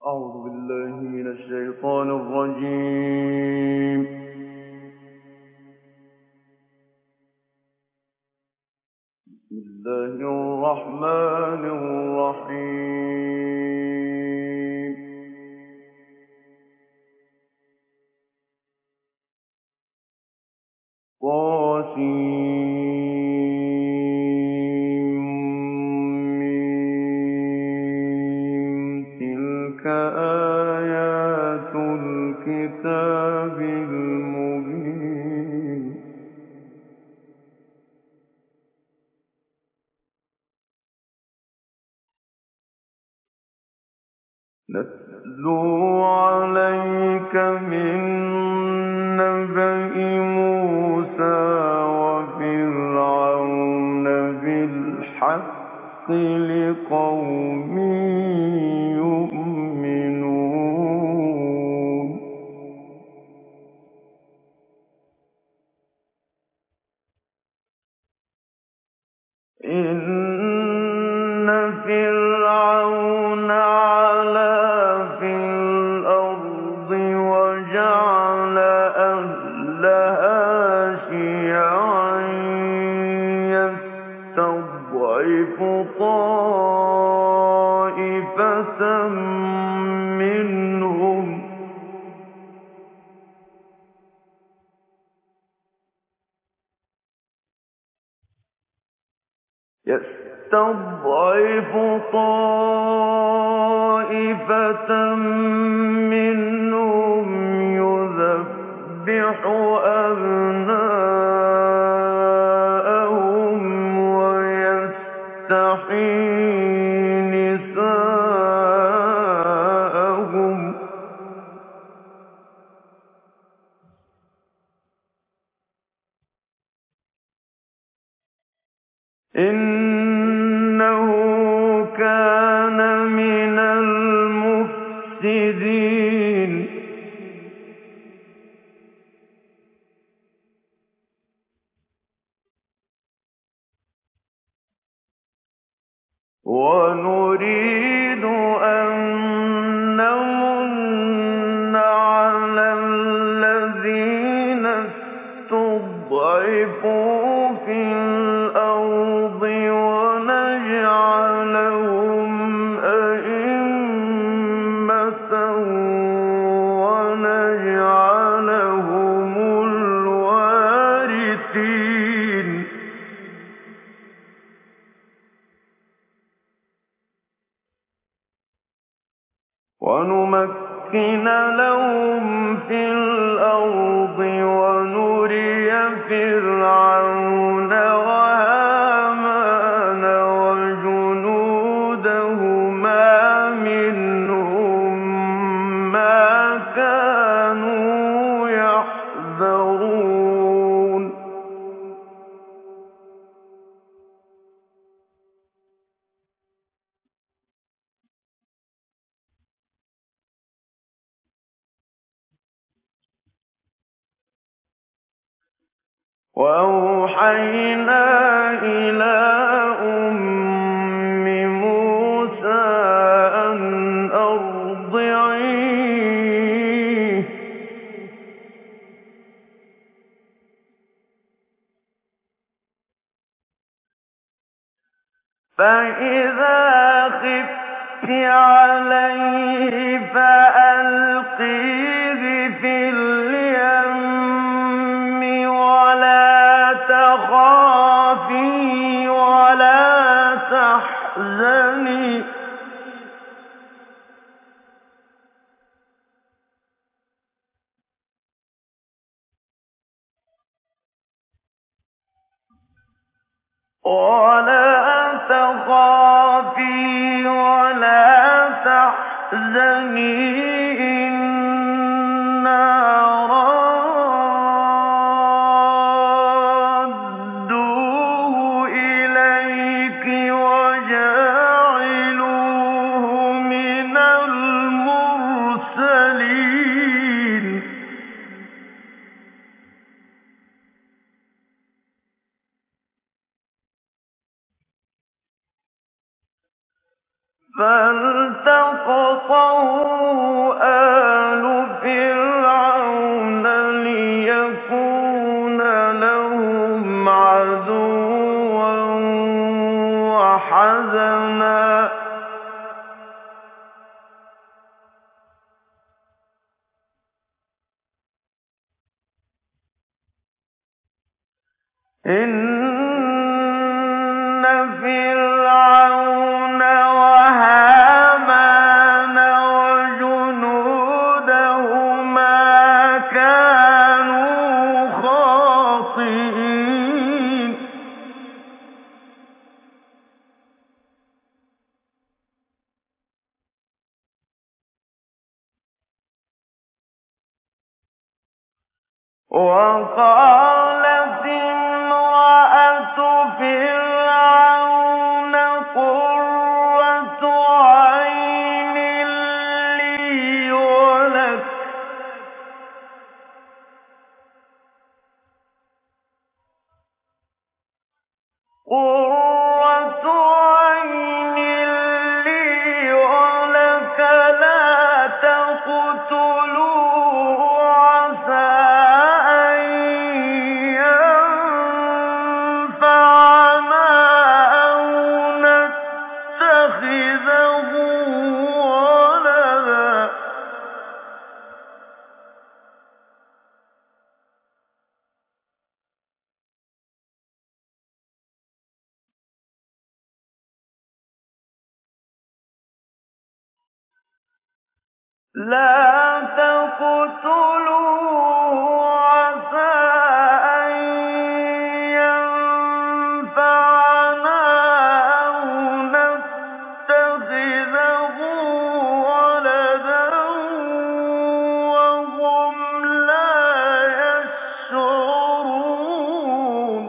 أعوذ بالله من الشيطان الرجيم. بسم الله الرحمن الرحيم. طسم. تلك آيات الكتاب المبين. نتلو عليك من نبأ موسى وفرعون بالحق لقوم يؤمنون. إن فرعون علا في الأرض وجعل أهلها شيعا يستضعف طائفة منهم يذبح أبناءهم ويستحيي نساءهم. إنه كان من المفسدين. ونريد أن نمن على الذين استضعفوا في الأرض ونجعلهم أئمة ونجعلهم الوارثين. ونمكن لهم في الأرض ونري فرعون وهامان وجنودهما منهم ما كانوا يحذرون. وأوحينا إلى أم موسى أن أرضعيه فإذا خفت عليه فألقيه في اليم ولا تخافي ولا تحزني إنا رادوه إليك وجاعلوه من المرسلين. فالتقطه إِنَّ فِرْعَوْنَ وَهَامَانَ وَجُنُودَهُمَا كَانُوا خَاطِئِينَ وَقَالَتِ امْرَأَتُ فِرْعَوْنَ قُرَّتُ عَيْنٍ لِّي وَلَكَ لَا تَقْتُلُوهُ عَسَىٰ أَن يَنفَعَنَا أَوْ نَتَّخِذَهُ وَلَدًا ۚ وَهُمْ لَا يَشْعُرُونَ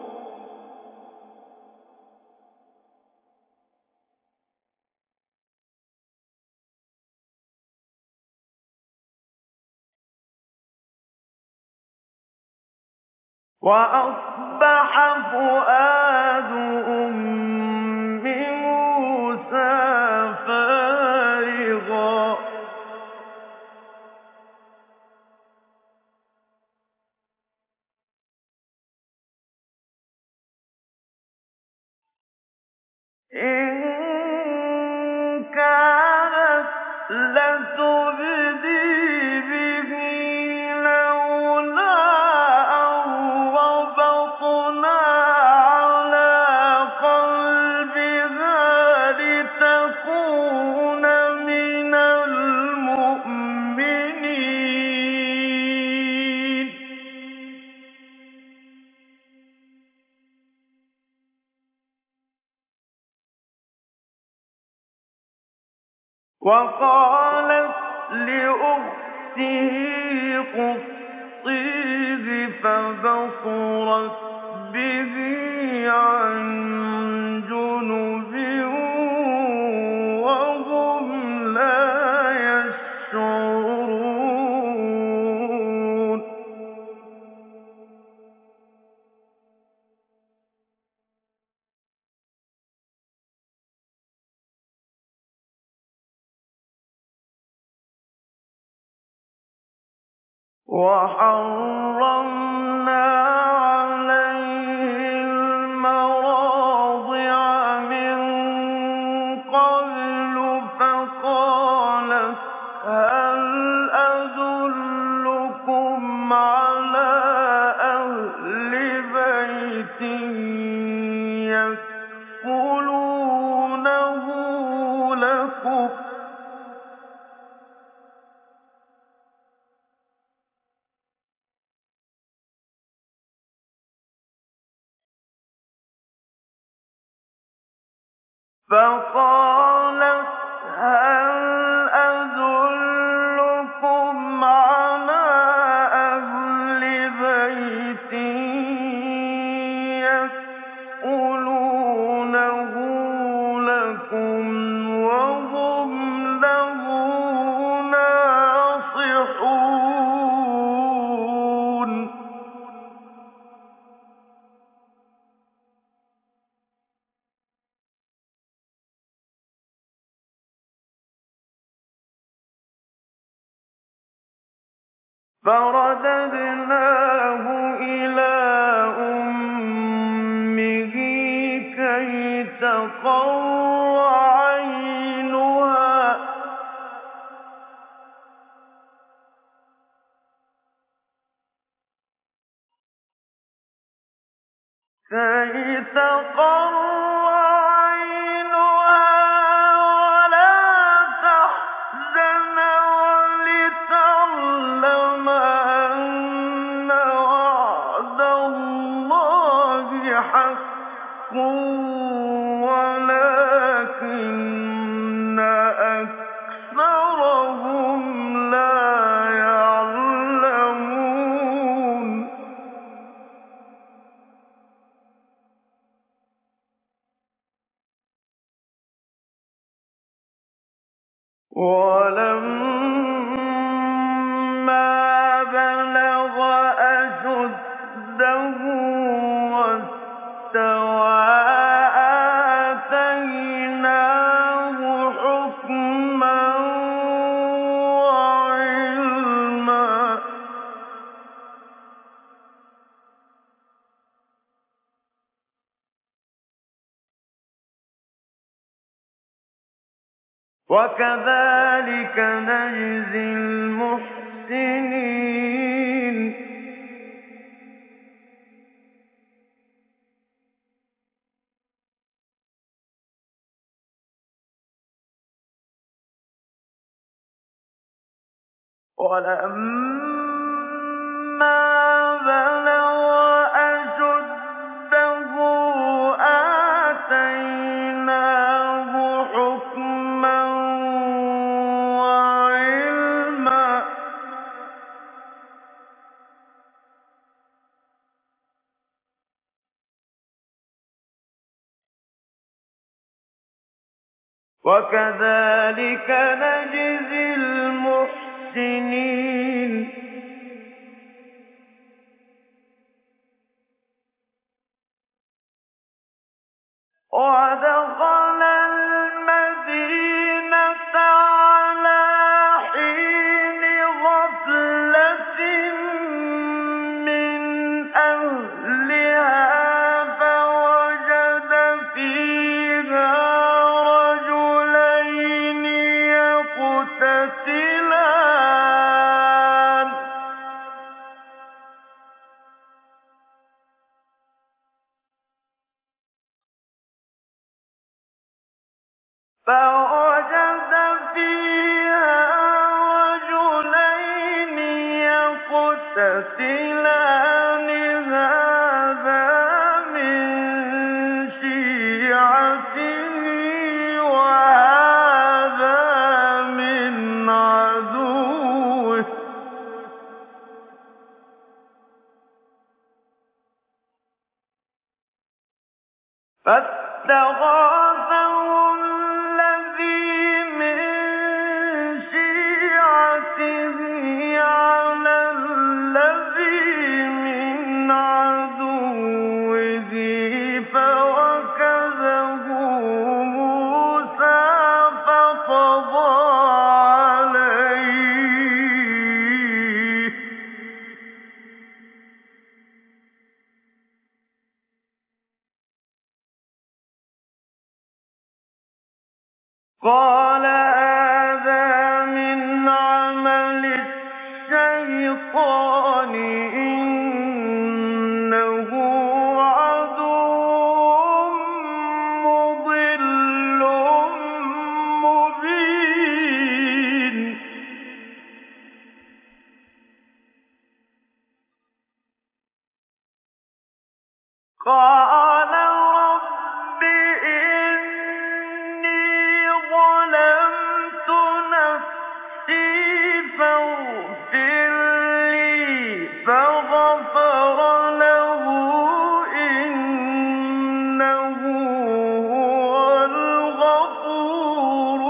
وَأَصْبَحَ فُؤَادُ أُمِّ مُوسَىٰ فَارِغًا ۖ إِن كَادَتْ لَتُبْدِي بِهِ لَوْلَا أَن رَّبَطْنَا عَلَىٰ قَلْبِهَا لِتَكُونَ مِنَ الْمُؤْمِنِينَ وَقَالَتْ لِأُخْتِهِ قُصِّيهِ فَبَصُرَتْ بِهِ عَن جُنُبٍ وَهُمْ لَا يَشْعُرُونَ وَحَرَّمْنَا عَلَيْهِ الْمَرَاضِعَ مِن قَبْلُ فَقَالَتْ هَلْ أَدُلُّكُمْ عَلَىٰ أَهْلِ بَيْتٍ يَكْفُلُونَهُ لَكُمْ ۖ فَقَالَتْ هَلْ أَدُلُّكُمْ عَلَىٰ أَهْلِ بَيْتٍ يَكْفُلُونَهُ لَكُمْ وَهُمْ لَهُ نَاصِحُونَ فَرَدَدْنَاهُ إِلَىٰ أُمِّهِ كَيْ تَقَرَّ عَيْنُهَا كَيْ تَقَرَّ عَيْنُهَا وَلَا تَحْزَنَ وَلِتَعْلَمَ أَنَّ وَعْدَ اللَّهِ حَقٌّ وَلَٰكِنَّ أَكْثَرَهُمْ لَا يَعْلَمُونَ وَلَمَّا بَلَغَ أَشُدَّهُ وَاسْتَوَىٰ آتَيْنَاهُ حُكْمًا وَعِلْمًا ۚ وَكَذَٰلِكَ نَجْزِي الْمُحْسِنِينَ وَلَمَّا بَلَغَ أَشُدَّهُ آتَيْنَاهُ حُكْمًا وَعِلْمًا ۚ وَكَذَٰلِكَ نَجْزِي الْمُحْسِنِينَ وَدَخَلَ الْمَدِينَةَ عَلَىٰ حِينِ غَفْلَةٍ مِّنْ أَهْلِهَا فَوَجَدَ فِيهَا رَجُلَيْنِ يَقْتَتِلَانِ هَٰذَا مِن شِيعَتِهِ وَهَٰذَا مِنْ عَدُوِّهِ ۖ فَاسْتَغَاثَهُ الَّذِي مِن شِيعَتِهِ عَلَى الَّذِي مِنْ عَدُوِّهِ فَوَكَزَهُ مُوسَىٰ فَقَضَىٰ عَلَيْهِ ۖ قَالَ هَٰذَا مِنْ عَمَلِ الشَّيْطَانِ ۖ إِنَّهُ عَدُوٌّ مُّضِلٌّ مُّبِينٌ قَالَ رَبِّ إِنِّي ظَلَمْتُ نَفْسِي فَاغْفِرْ لِي فَغَفَرَ لَهُ ۚ إِنَّهُ هُوَ الْغَفُورُ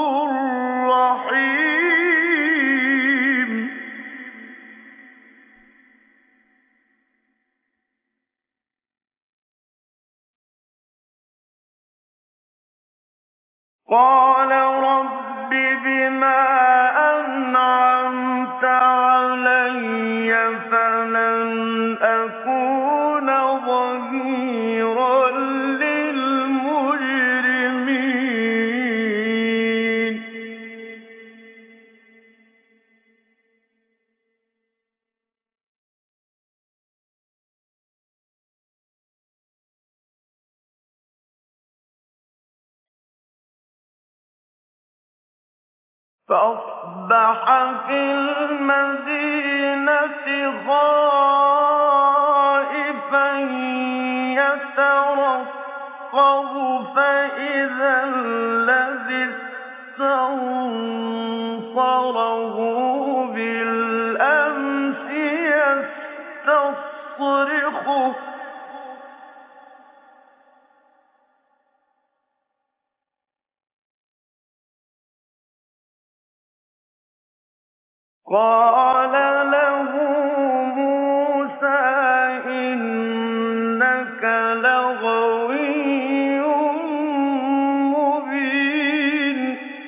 الرَّحِيمُ قَالَ رَبِّ بِمَا أَنْعَمْتَ فأصبح في المدينة خائفا يترقب فإذا الذي استنصره بالأمس يستصرخه قال له موسى إنك لغوي مبين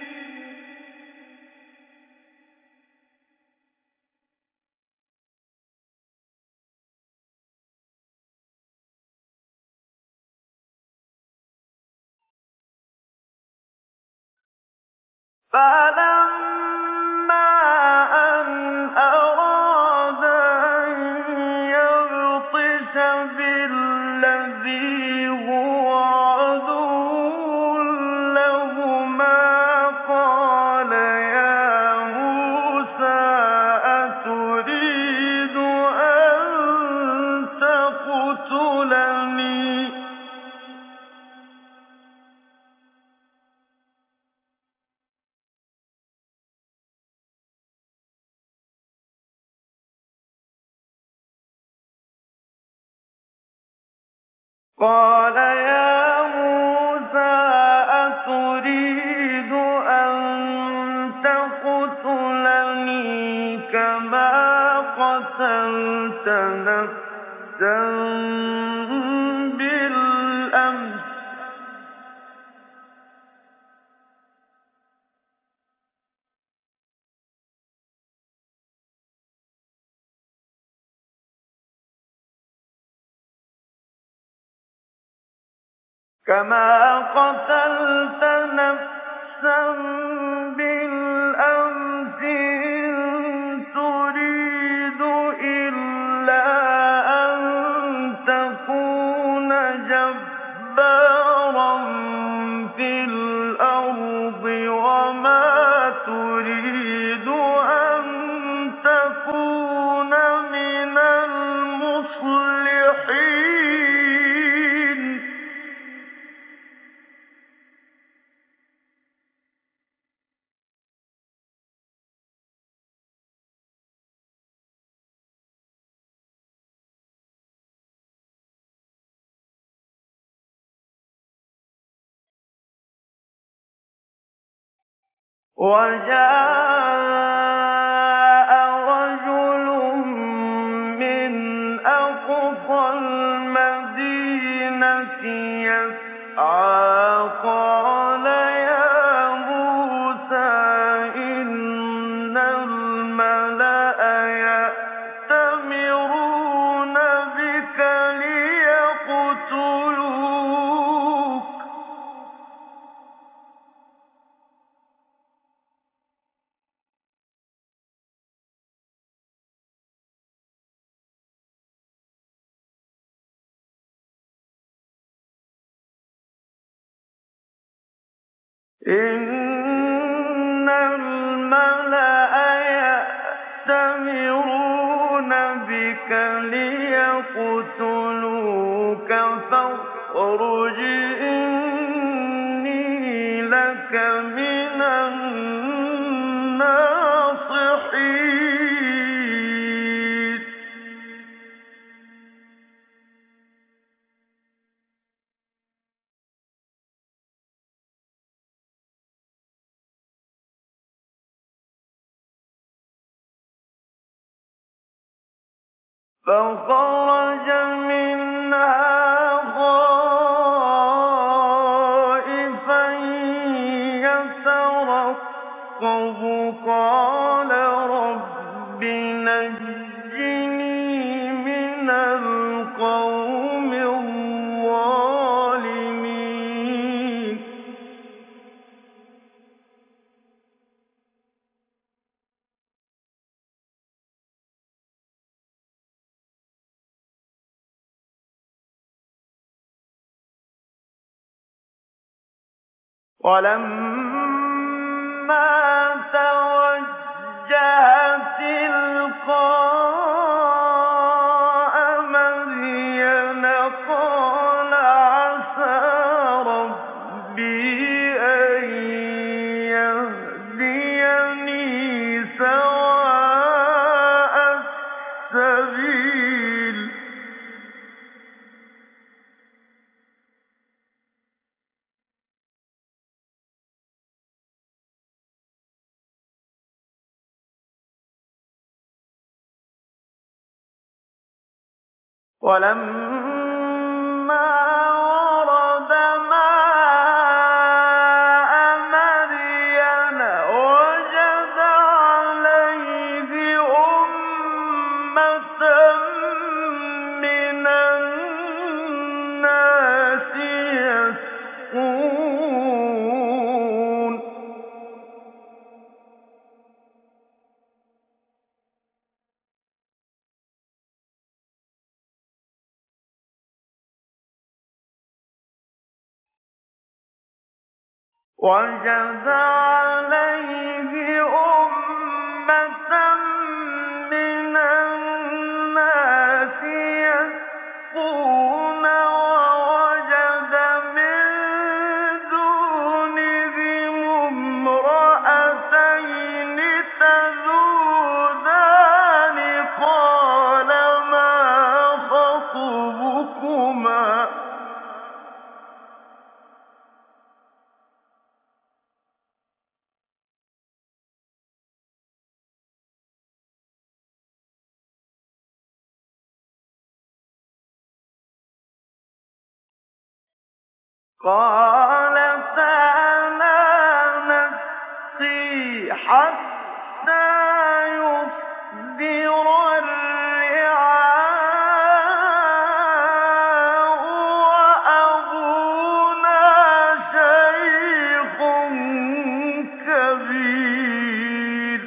فلما أن أراد أن يبطش بالذي هو عدو لهما قال يا موسى أتريد أن تقتلني قال يا موسى أتريد أن تقتلني كما قتلت نفسا بالأمس إن تريد إلا أن تكون جبارا في الأرض وما تريد أن تكون من المصلحين وجاء رجل من أقصى المدينة يسعى قال يا موسى إن الملأ يأتمرون بك ليقتلوك إن الملأ يأتمرون بك ليقتلوك فاخرج إني لك من الناصحين فخرج منها خائفا يترقب قال رب نجني من القوم الظالمين ولما فَتَوَجَّهَ تِلْقَاءَ مَدْيَنَ قَالَ عَسَىٰ رَبِّي أَن يَهْدِيَنِي سَوَاءَ السَّبِيلِ وَلَمَّا وَرَدَ مَاءَ مَدْيَنَ وَجَدَ عَلَيْهِ أُمَّةً مِّنَ النَّاسِ يَسْقُونَ وَوَجَدَ مِن دُونِهِمُ امْرَأَتَيْنِ تَذُودَانِ قَالَ مَا خَطْبُكُمَا ۖ قَالَتَا لَا نَسْقِي حَتَّىٰ يُصْدِرَ الرِّعَاءُ وَأَبُونَا شَيْخٌ كَبِيرٌ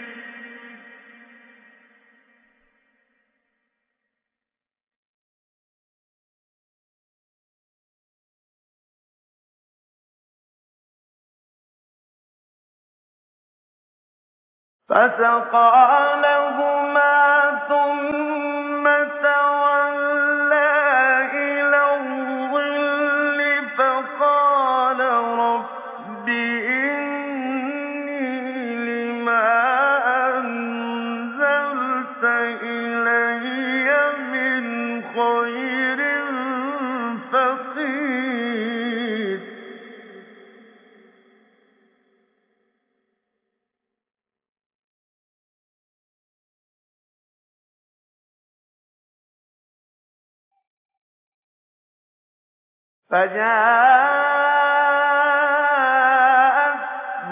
فَسَقَىٰ لَهُمَا ثُمَّ تَوَلَّىٰ إِلَى الظِّلِّ فَقَالَ رَبِّ إِنِّي لِمَا أَنزَلْتَ إِلَيَّ مِنْ خَيْرٍ فَقِيرٌ فَجَاءَتْهُ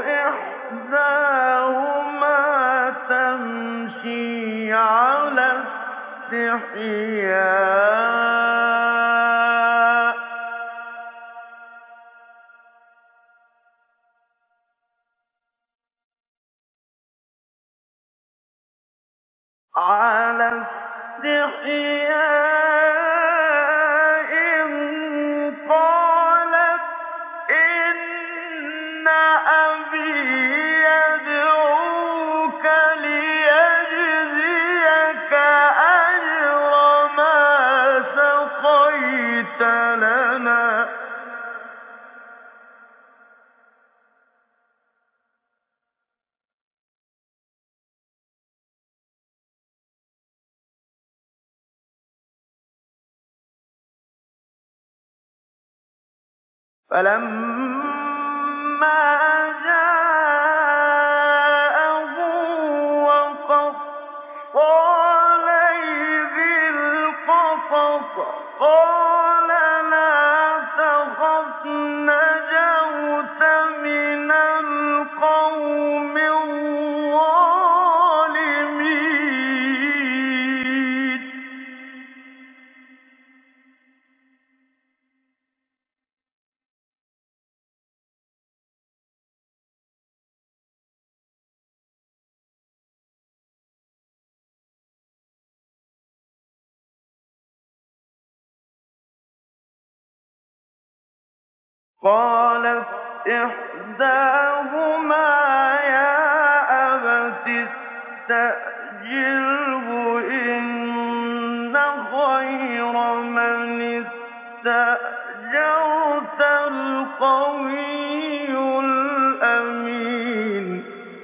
إِحْدَاهُمَا تَمْشِي عَلَى اسْتِحْيَاءٍ قَالَتْ إِنَّ أَبِي يَدْعُوكَ لِيَجْزِيَكَ أَجْرَ مَا سَقَيْتَ لَنَا ۚ فَلَمَّا جَاءَهُ وَقَصَّ عَلَيْهِ الْقَصَصَ قَالَ لَا تَخَفْ نَجَوْتَ مِنَ الْقَوْمِ الظَّالِمِينَ قَالَتْ إِحْدَاهُمَا يَا فَاسْتَأْجِرْهُ ۖ إِنَّ خَيْرَ مَنِ اسْتَأْجَرْتَ الْقَوِيُّ الْأَمِينُ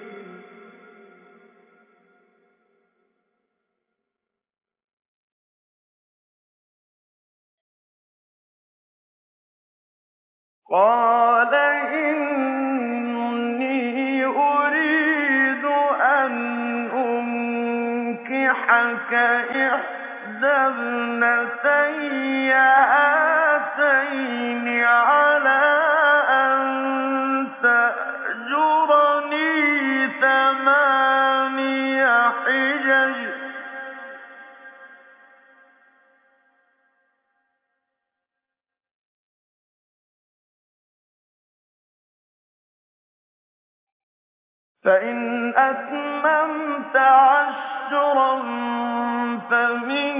قَالَ إِنِّي أُرِيدُ أَنْ أُنكِحَكَ إِحْدَى ابْنَتَيَّ هَاتَيْنِ عَلَىٰ أَن تَأْجُرَنِي ثَمَانِيَ حِجَجٍ ۖ فَإِنْ أَتْمَمْتَ عَشْرًا فَمِنْ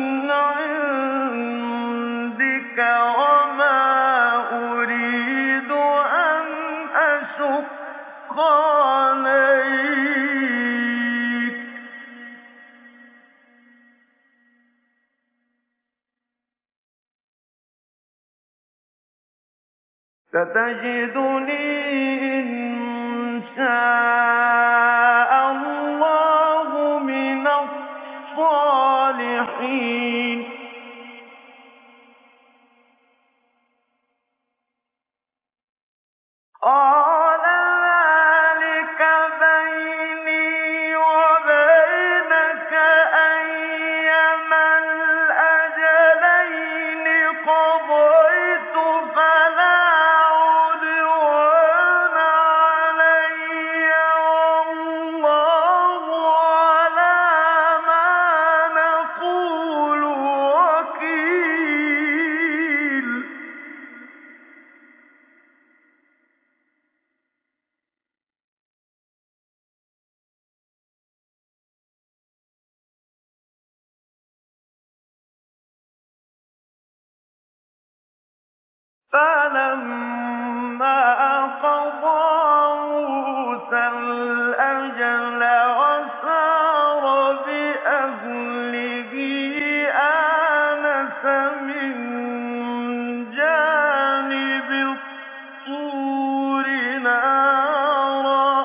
عِندِكَ ۖ وَمَا أُرِيدُ أَنْ أَشُقَّ عَلَيْكَ ۚ سَتَجِدُنِي إِن شَاءَ اللَّهُ مِنَ الصَّالِحِينَ قَالَ ذَٰلِكَ بَيْنِي وَبَيْنَكَ ۖ أَيَّمَا الْأَجَلَيْنِ قَضَيْتُ فَلَا عُدْوَانَ عَلَيَّ ۖ وَاللَّهُ عَلَىٰ مَا نَقُولُ وَكِيلٌ فَلَمَّا قَضَىٰ مُوسَى الْأَجَلَ وَسَارَ بِأَهْلِهِ آنَسَ مِن جَانِبِ الطُّورِ نَارًا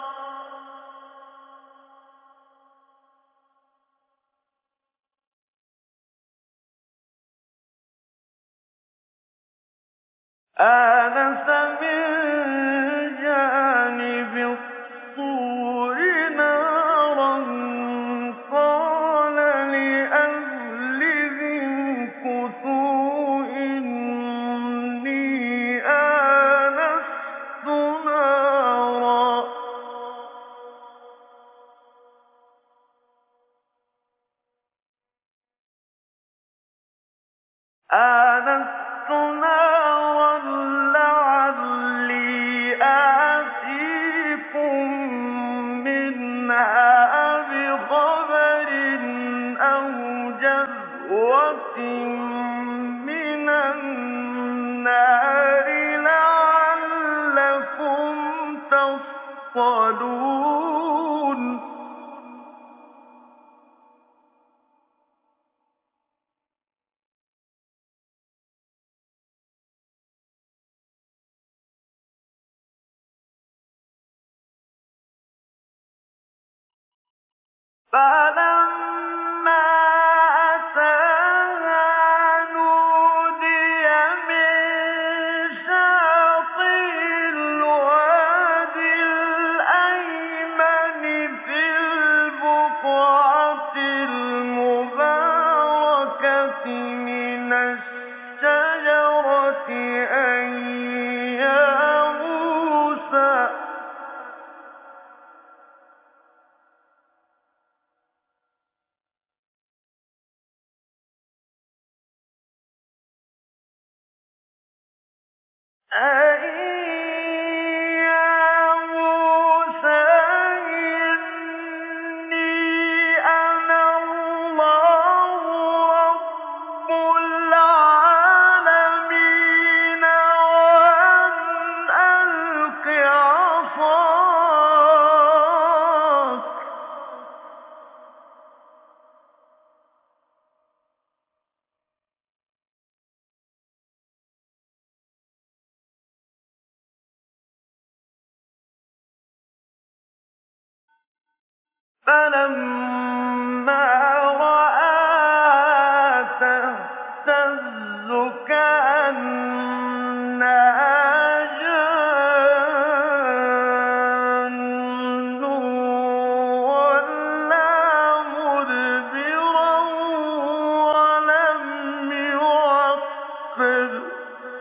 قَالَ لِأَهْلِهِ امْكُثُوا إِنِّي آنَسْتُ نَارًا لَّعَلِّي آتِيكُم مِّنْهَا بِخَبَرٍ أَوْ جَذْوَةٍ مِّنَ النَّارِ لَعَلَّكُمْ تَصْطَلُونَ فَلَمَّا أَتَاهَا نُودِيَ مِن شَاطِئِ الْوَادِ الْأَيْمَنِ فِي الْبُقْعَةِ الْمُبَارَكَةِ مِنَ الشَّجَرَةِ أَن يَا مُوسَىٰ إِنِّي أَنَا اللَّهُ رَبُّ الْعَالَمِينَ وَأَنْ أَلْقِ عَصَاكَ ۖ فَلَمَّا رَآهَا تَهْتَزُّ كَأَنَّهَا جَانٌّ وَلَّىٰ مُدْبِرًا وَلَمْ يُعَقِّبْ ۚ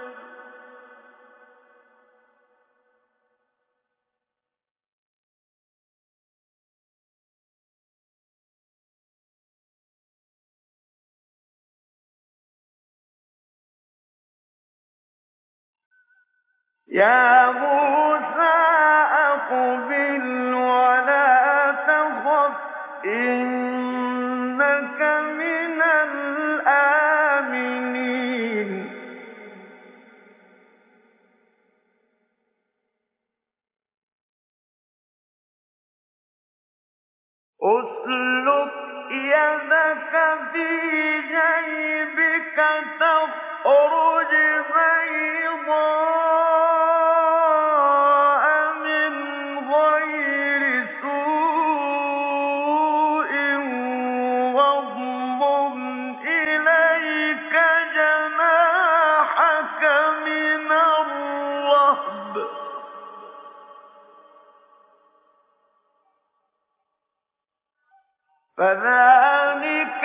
يَا مُوسَىٰ أَقْبِلْ وَلَا تَخَفْ إِنَّكَ مِنَ الْآمِنِينَ اسْلُكْ يَدَكَ فِي جَيْبِكَ تَخْرُجْ بَيْضَاءَ مِنْ غَيْرِ سُوءٍ وَاضْمُمْ إِلَيْكَ جَنَاحَكَ مِنَ الرَّهْبِ ۖ فَذَانِكَ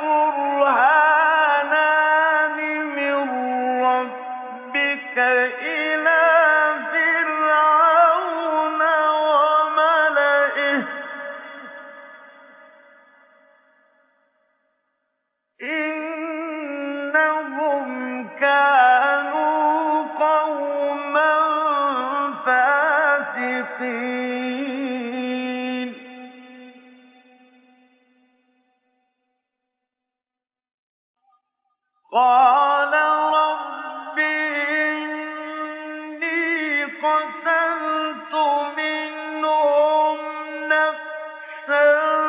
بُرْهَانَانِ مِن رَّبِّكَ إِلَىٰ فِرْعَوْنَ وَمَلَئِهِ ۚ إِنَّهُمْ كَانُوا قَوْمًا فَاسِقِينَ قَالَ رَبِّ إِنِّي قَتَلْتُ مِنْهُمْ نَفْسًا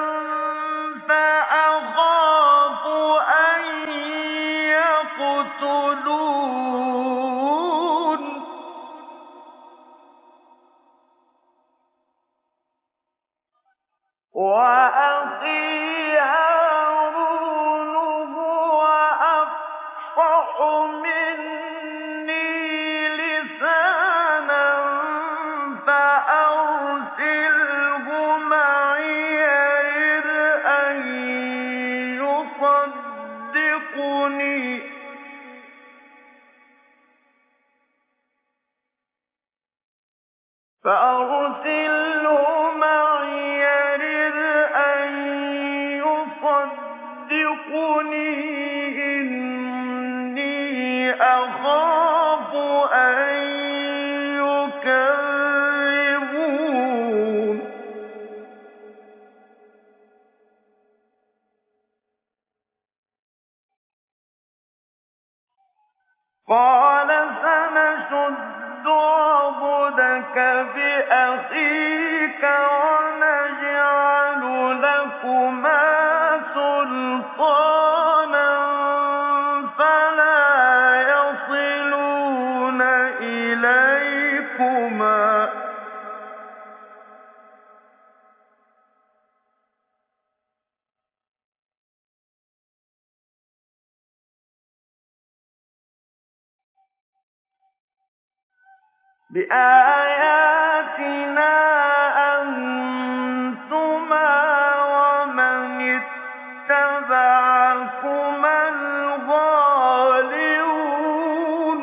فَأَخَافُ أَن يَقْتُلُونِ وَأَخِي هَارُونُ هُوَ أَفْصَحُ مِنِّي لِسَانًا فَأَرْسِلْهُ مَعِيَ رِدْءًا يُصَدِّقُنِي إِنِّي أَخَافُ أَن يُكَذِّبُونِ قَالَ سَنَشُدُّ عَضُدَكَ بِأَخِيكَ وَنَجْعَلُ لَكُمَا سُلْطَانًا فَلَا يَصِلُونَ إِلَيْكُمَا ۚ بِآيَاتِنَا أَنتُمَا وَمَنِ اتَّبَعَكُمَا الْغَالِبُونَ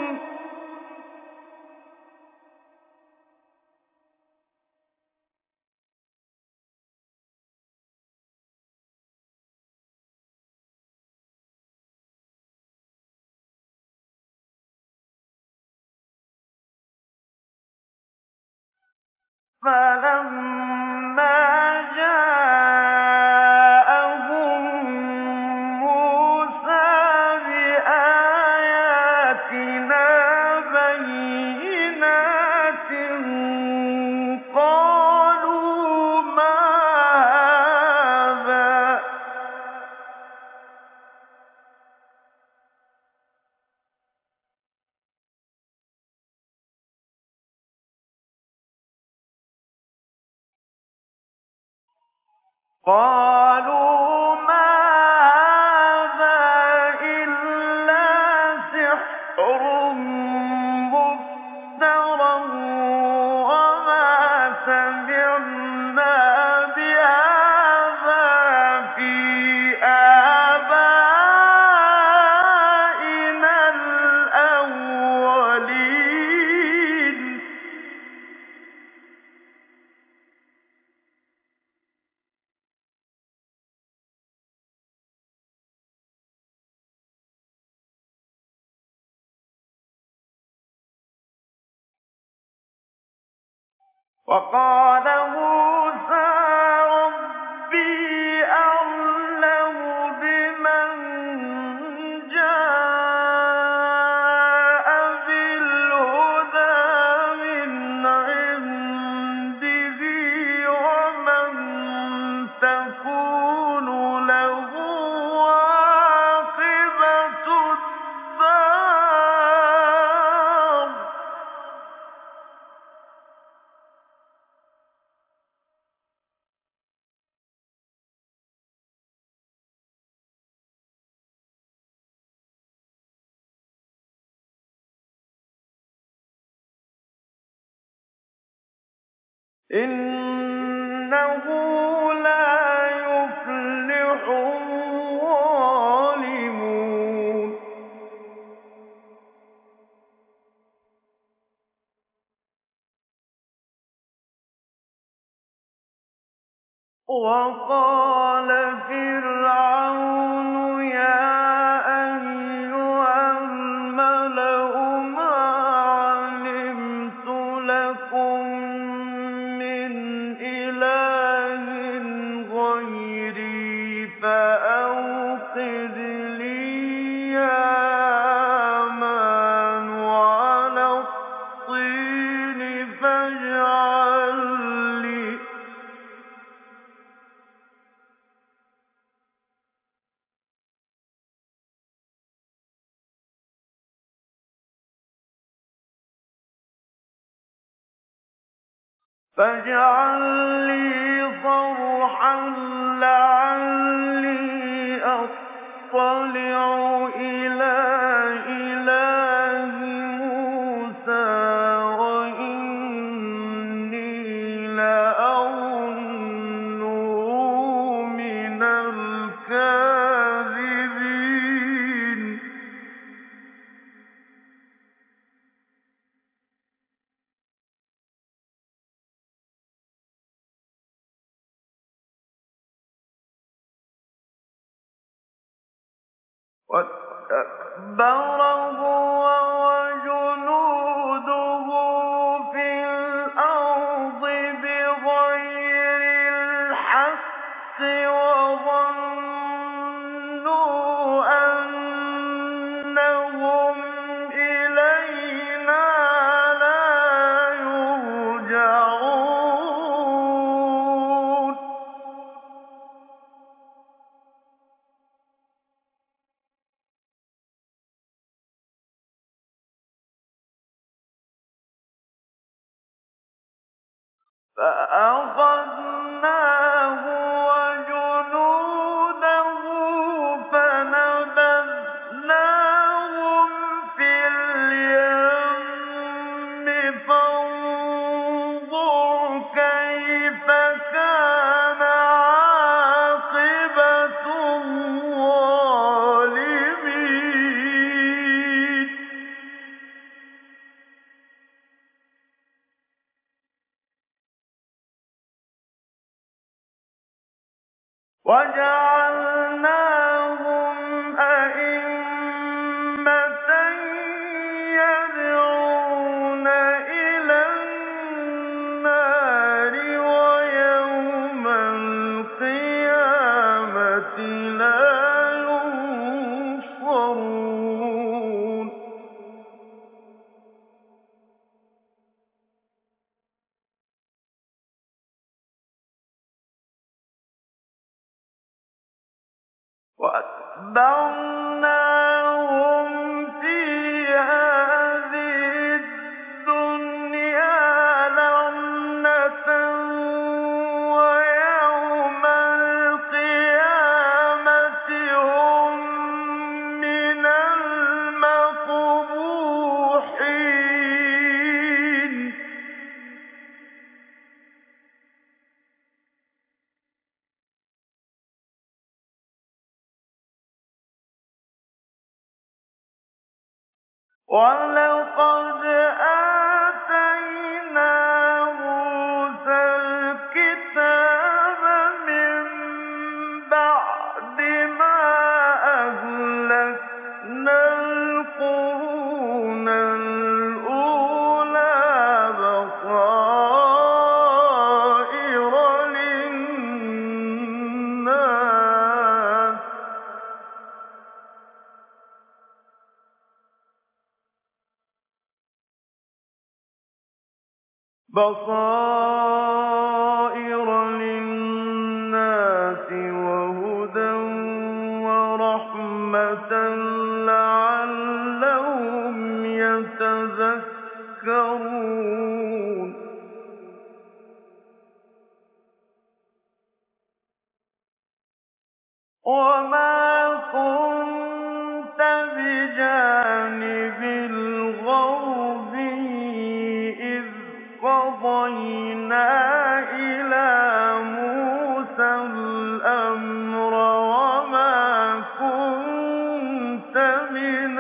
فَلَمَّا جَاءَهُم مُّوسَىٰ بِآيَاتِنَا بَيِّنَاتٍ قَالُوا مَا هَٰذَا ۖ قَالُوا مَا هَٰذَا إِلَّا سِحْرٌ مُّفْتَرًى وَمَا سَمِعْنَا بِهَٰذَا فِي آبَائِنَا الْأَوَّلِينَ وَقَالَ مُوسَىٰ رَبِّي أَعْلَمُ بِمَن جَاءَ بِالْهُدَىٰ مِنْ عِندِهِ وَمَن تَكُونُ لَهُ عَاقِبَةُ الدَّارِ ۖ إِنَّهُ لَا يُفْلِحُ الظَّالِمُونَ وَقَالَ فِرْعَوْنُ يَا أَيُّهَا الْمَلَأُ مَا عَلِمْتُ لَكُم مِّنْ إِلَٰهٍ غَيْرِي فَأَوْقِدْ لِي يَا هَامَانُ عَلَى الطِّينِ فاجعل لي صرحا لعلي أطلع إلى إله موسى وإني لأظنه من الكاذبين وَاسْتَكْبَرَ هُوَ وَجُنُودُهُ فِي الْأَرْضِ بِغَيْرِ الْحَقِّ وَظَنُّوا أَنَّهُمْ إِلَيْنَا لَا يُرْجَعُونَ فَأَخَذْنَاهُ وَجُنُودَهُ فَنَبَذْنَاهُمْ فِي الْيَمِّ فَانظُرْ كَيْفَ كَانَ عَاقِبَةُ الظَّالِمِينَ وَجَعَلْنَاهُمْ أَئِمَّةً يَدْعُونَ إِلَى النَّارِ وَيَوْمَ الْقِيَامَةِ لَا يُنصَرُونَ وَأَتْبَعْنَاهُمْ فِي هَٰذِهِ الدُّنْيَا لَعْنَةً وَيَوْمَ وَلَقَدْ آتَيْنَا مُوسَى الْكِتَابَ مِن بَعْدِ مَا أَهْلَكْنَا الْقُرُونَ الْأُولَىٰ بَصَائِرَ لِلنَّاسِ وَهُدًى وَرَحْمَةً لَّعَلَّهُمْ يَتَذَكَّرُونَ وَمَا كُنتَ بِجَانِبِ الْغَرْبِيِّ إِذْ قَضَيْنَا إِلَىٰ مُوسَى الْأَمْرَ وَمَا كُنتَ مِنَ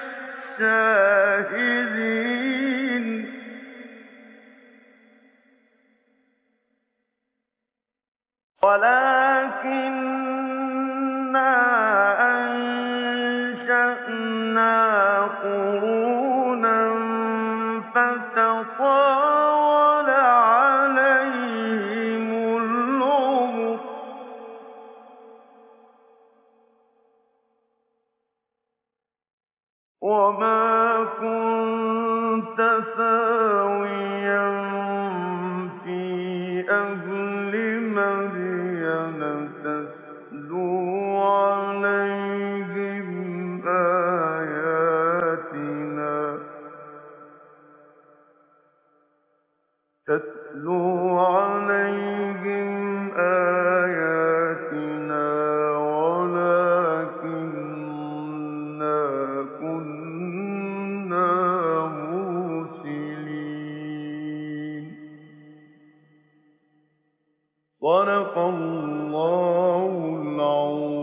الشَّاهِدِينَ وَلَٰكِنَّا أَنشَأْنَا قُرُونًا فَتَطَاوَلَ عَلَيْهِمُ الْعُمُرُ ۚ وَمَا كُنتَ ثَاوِيًا فِي أَهْلِ مَدْيَنَ تَتْلُو عَلَيْهِمْ آيَاتِنَا وَلَٰكِنَّا كُنَّا مُرْسِلِينَ صدق الله العظيم.